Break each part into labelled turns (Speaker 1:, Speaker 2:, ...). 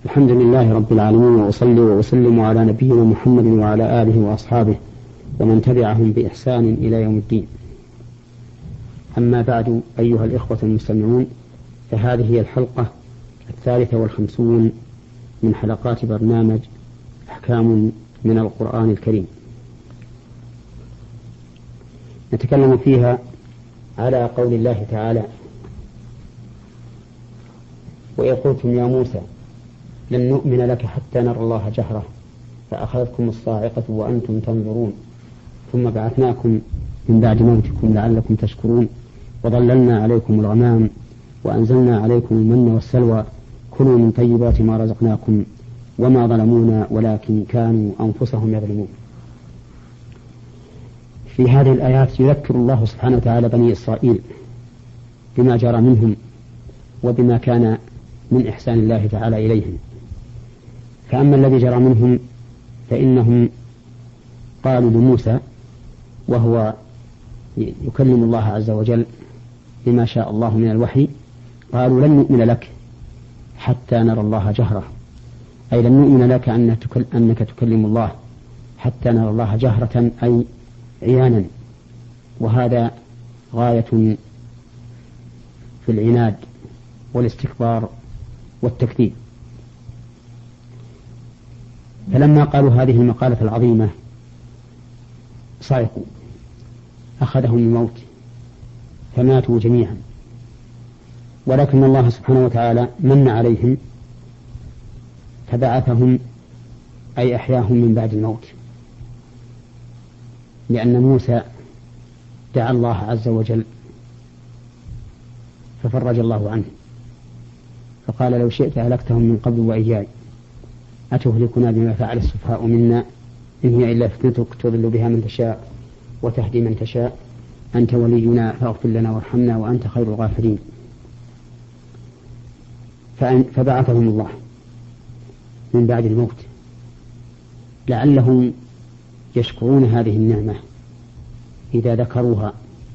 Speaker 1: الحمد لله رب العالمين، وأصلي وأسلم على نبينا محمد وعلى آله وأصحابه ومن تبعهم بإحسان إلى يوم الدين. أما بعد، أيها الإخوة المستمعون، فهذه هي الحلقة 53 من حلقات برنامج أحكام من القرآن الكريم، نتكلم فيها على قول الله تعالى: وإذ قلتم يا موسى لن نؤمن لك حتى نرى الله جهرة فأخذتكم الصاعقة وأنتم تنظرون ثم بعثناكم من بعد موتكم لعلكم تشكرون وظللنا عليكم الغمام وأنزلنا عليكم المن والسلوى كلوا من طيبات ما رزقناكم وما ظلمونا ولكن كانوا أنفسهم يظلمون. في هذه الآيات يذكر الله سبحانه وتعالى بني إسرائيل بما جرى منهم وبما كان من إحسان الله تعالى إليهم. فأما الذي جرى منهم فإنهم قالوا لموسى وهو يكلم الله عز وجل بما شاء الله من الوحي، قالوا لن نؤمن لك حتى نرى الله جهرة، أي لن نؤمن لك أنك تكلم الله حتى نرى الله جهرة أي عيانا، وهذا غاية في العناد والاستكبار والتكذيب. فلما قالوا هذه المقالة العظيمة صعقوا، أخذهم الموت فماتوا جميعا، ولكن الله سبحانه وتعالى من عليهم فبعثهم أي أحياهم من بعد الموت، لأن موسى دعا الله عز وجل ففرج الله عنه فقال: لو شئت أهلكتهم من قبل وإياي أتهلكنا بما فعل السفهاء منا إن هي إلا فتنتك تضل بها من تشاء وتهدي من تشاء أنت ولينا فاغفر لنا وارحمنا وأنت خير الغافرين. فبعثهم الله من بعد الموت لعلهم يشكرون هذه النعمة إذا ذكروها.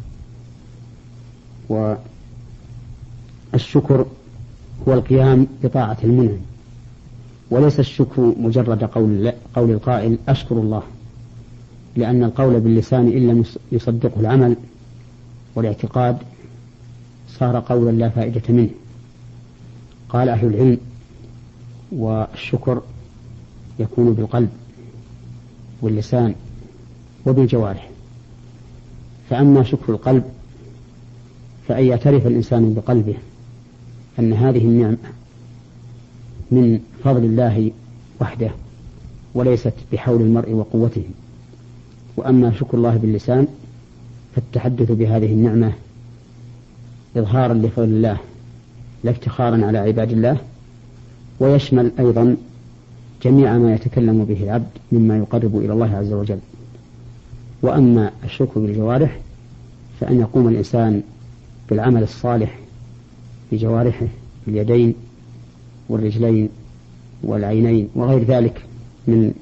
Speaker 1: والشكر هو القيام بطاعة المنعم، وليس الشكر مجرد قول القائل أشكر الله، لأن القول باللسان إن لم يصدقه العمل والاعتقاد صار قولا لا فائدة منه. قال أهل العلم: والشكر يكون بالقلب واللسان وبالجوارح. فأما شكر القلب فأن يعترف الإنسان بقلبه أن هذه النعمة من فضل الله وحده وليست بحول المرء وقوته. وأما شكر الله باللسان فالتحدث بهذه النعمة إظهارا لفضل الله لا افتخارا على عباد الله، ويشمل أيضا جميع ما يتكلم به العبد مما يقرب إلى الله عز وجل. وأما الشكر بالجوارح فأن يقوم الإنسان بالعمل الصالح بجوارحه، اليدين والرجلين والعينين وغير ذلك من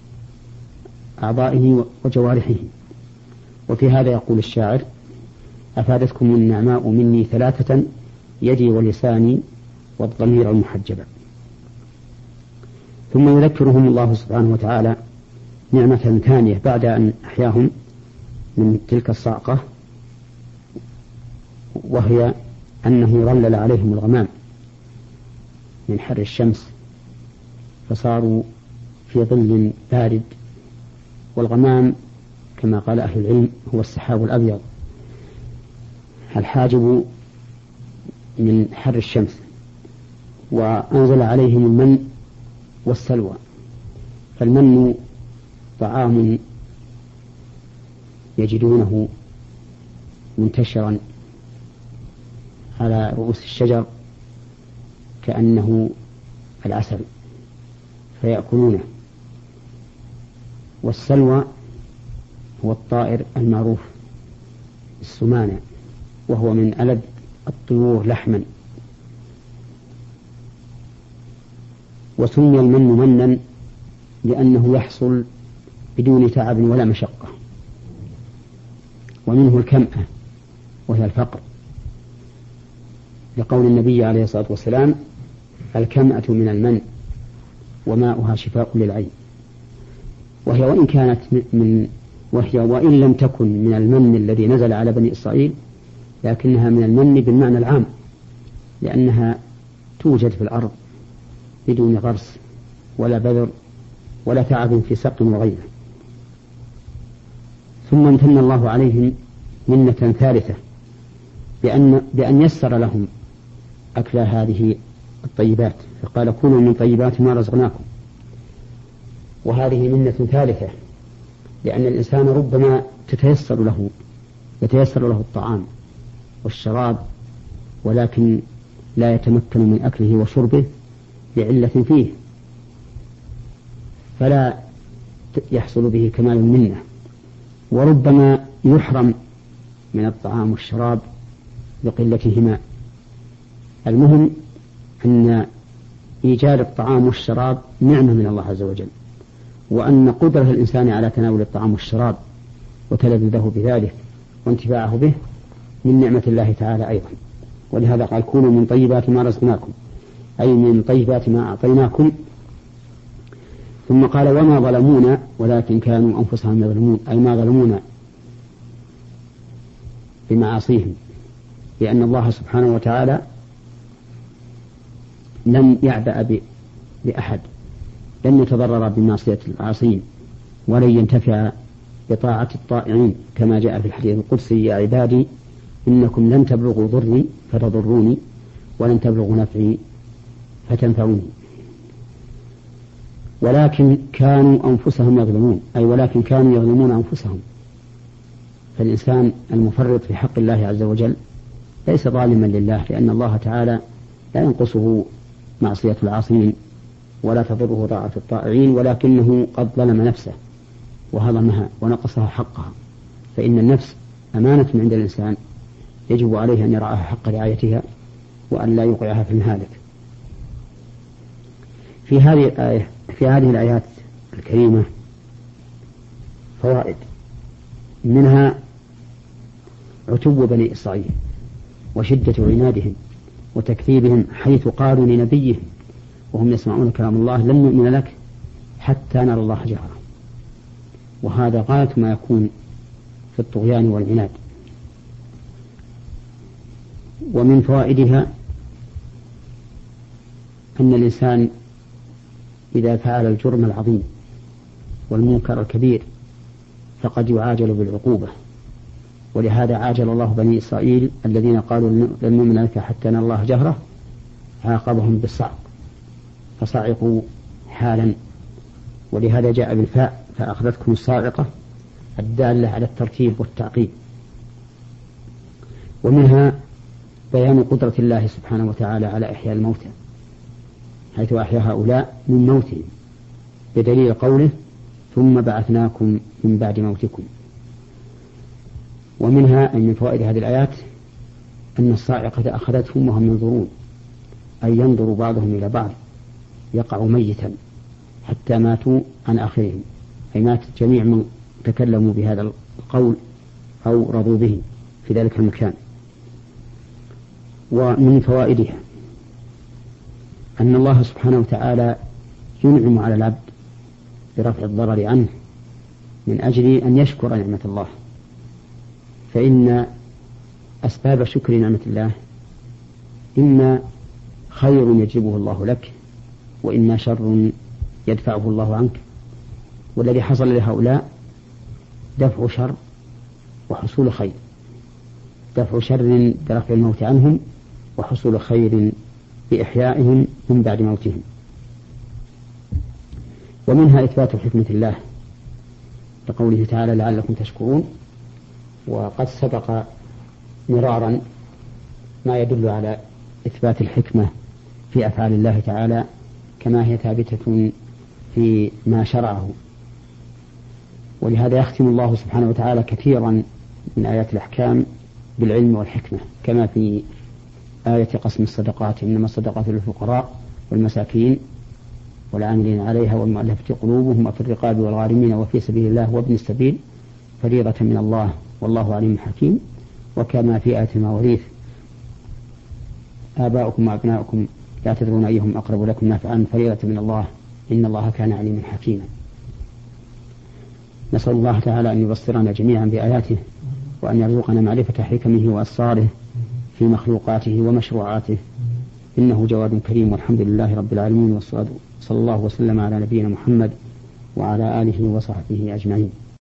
Speaker 1: أعضائه وجوارحه. وفي هذا يقول الشاعر: أفادتكم النعماء مني ثلاثة يدي ولساني والضمير المحجبة. ثم يذكرهم الله سبحانه وتعالى نعمة ثانية بعد أن أحياهم من تلك الصعقة، وهي أنه ظلل عليهم الغمام من حر الشمس فصاروا في ظل بارد. والغمام كما قال أهل العلم هو السحاب الأبيض الحاجب من حر الشمس. وأنزل عليهم المن والسلوى. فالمن طعام يجدونه منتشرا على رؤوس الشجر كأنه العسل فيأكلونه. والسلوى هو الطائر المعروف السمانة، وهو من ألد الطيور لحما. وسمي المن منا لأنه يحصل بدون تعب ولا مشقة. ومنه الكمأة وهي الفقر، لقول النبي عليه الصلاة والسلام: الكمأة من المن وماؤها شفاء للعين. وهي وإن لم تكن من المن الذي نزل على بني إسرائيل، لكنها من المن بالمعنى العام، لأنها توجد في الأرض بدون غرس ولا بذر ولا تعب في سق وغيره. ثم امتن الله عليهم منة ثالثة بأن يسر لهم أكل هذه الطيبات، فقال كلوا من طيبات ما رزقناكم. وهذه منة ثالثة، لأن الإنسان ربما يتيسر له الطعام والشراب، ولكن لا يتمكن من أكله وشربه لعلة فيه، فلا يحصل به كمال المنة. وربما يحرم من الطعام والشراب لقلتهما. المهم أن إيجاد الطعام والشراب نعمة من الله عز وجل، وأن قدرة الإنسان على تناول الطعام والشراب وتلذذه بذلك وانتفاعه به من نعمة الله تعالى أيضا. ولهذا قال كونوا من طيبات ما رزقناكم، أي من طيبات ما أعطيناكم. ثم قال وما ظلمونا ولكن كانوا أنفسهم يظلمون، أي ما ظلمونا بمعاصيهم، لأن الله سبحانه وتعالى لم يعبأ بأحد، لن يتضرر بمعصية العاصين ولن ينتفع بطاعة الطائعين، كما جاء في الحديث القدسي يا عبادي إنكم لن تبلغوا ضري فتضروني ولن تبلغوا نفعي فتنفعوني. ولكن كانوا أنفسهم يظلمون، أي ولكن كانوا يظلمون أنفسهم. فالإنسان المفرط في حق الله عز وجل ليس ظالما لله، لأن الله تعالى لا ينقصه معصية العاصين ولا تضره طاعة الطائعين، ولكنه قد ظلم نفسه وهضمها ونقصها حقها. فإن النفس أمانة عند الإنسان يجب عليه أن يرعاها حق رعايتها وأن لا يوقعها في المهالك. في هذه الآيات الكريمة فوائد، منها عتو بني إسرائيل وشدة عنادهم وتكذيبهم، حيث قالوا لنبيهم وهم يسمعون كلام الله لن نؤمن لك حتى نرى الله جهرا. وهذا غاية ما يكون في الطغيان والعناد. ومن فوائدها أن الإنسان إذا فعل الجرم العظيم والمنكر الكبير فقد يعاجل بالعقوبة، ولهذا عاجل الله بني إسرائيل الذين قالوا لن نؤمن لك حتى نرى الله جهرة، عاقبهم بالصعق فصعقوا حالا. ولهذا جاء بالفاء فأخذتكم الصاعقة الدالة على الترتيب والتعقيب. ومنها بيان قدرة الله سبحانه وتعالى على إحياء الموتى، حيث أحيا هؤلاء من موتهم بدليل قوله ثم بعثناكم من بعد موتكم. ومنها أن من فوائد هذه الآيات أن الصاعقة أخذتهم وهم ينظرون، أي ينظر بعضهم إلى بعض، يقع ميتا حتى ماتوا عن آخرهم، أي مات جميع من تكلموا بهذا القول أو رضوا به في ذلك المكان. ومن فوائدها أن الله سبحانه وتعالى ينعم على العبد برفع الضرر عنه من أجل أن يشكر نعمة الله، فإن أسباب شكر نعمة الله إما خير يجلبه الله لك، وإما شر يدفعه الله عنك. والذي حصل لهؤلاء دفع شر وحصول خير، دفع شر برفع الموت عنهم وحصول خير بإحيائهم من بعد موتهم. ومنها إثبات حكمة الله لقوله تعالى لعلكم تشكرون. وقد سبق مرارا ما يدل على إثبات الحكمة في أفعال الله تعالى كما هي ثابتة في ما شرعه. ولهذا يختم الله سبحانه وتعالى كثيرا من آيات الأحكام بالعلم والحكمة، كما في آية قسم الصدقات إنما الصدقات للفقراء والمساكين والعاملين عليها والمؤلفة قلوبهم وفي الرقاب والغارمين وفي سبيل الله وابن السبيل فريضة من الله والله عليم حكيم. وكما في آية المواريث آباؤكم وأبناؤكم لا تدرون أيهم أقرب لكم نفعا فريضة من الله إن الله كان عليما حكيما. نسأل الله تعالى أن يبصرنا جميعا بآياته، وأن يرزقنا معرفة حكمه وأسراره في مخلوقاته ومشروعاته، إنه جواد كريم. والحمد لله رب العالمين، والصلاة صلى الله وسلم على نبينا محمد وعلى آله وصحبه أجمعين.